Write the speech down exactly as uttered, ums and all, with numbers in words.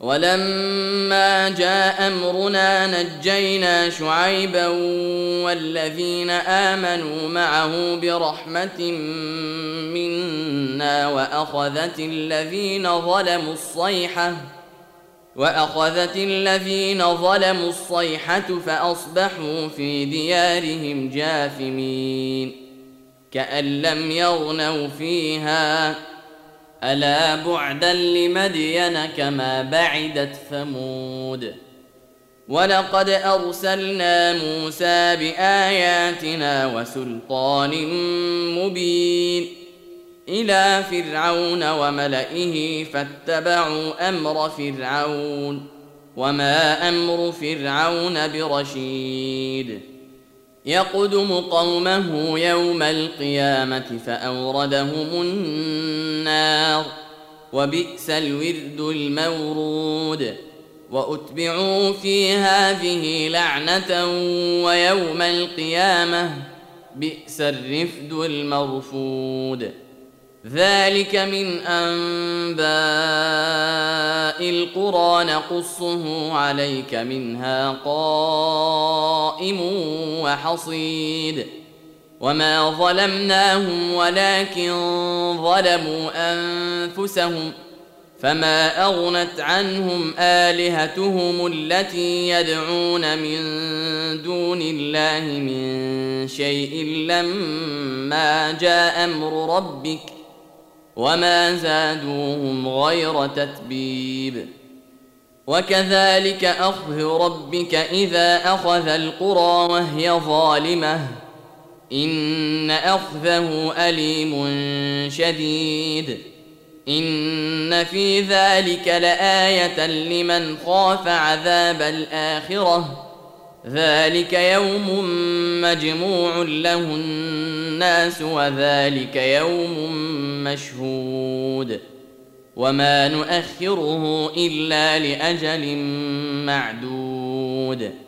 ولما جاء أمرنا نجينا شعيبا والذين آمنوا معه برحمة منا وأخذت الذين ظلموا الصيحة وأخذت الذين ظلموا الصيحة فأصبحوا في ديارهم جاثمين كأن لم يغنوا فيها ألا بعدا لمدين كما بعدت ثمود ولقد أرسلنا موسى بآياتنا وسلطان مبين إلى فرعون وملئه فاتبعوا أمر فرعون وما أمر فرعون برشيد يقدم قومه يوم القيامة فأوردهم النار وبئس الورد المورود وأتبعوا في هذه لعنة ويوم القيامة بئس الرفد المرفود ذلك من أنباء القرى نقصه عليك منها قائم وحصيد وما ظلمناهم ولكن ظلموا أنفسهم فما أغنت عنهم آلهتهم التي يدعون من دون الله من شيء لما جاء أمر ربك وما زادوهم غير تتبيب وكذلك أخذ ربك إذا أخذ القرى وهي ظالمة إن أخذه أليم شديد إن في ذلك لآية لمن خاف عذاب الآخرة ذلك يوم مجموع له الناس وذلك يوم مشهود وما نؤخره إلا لأجل معدود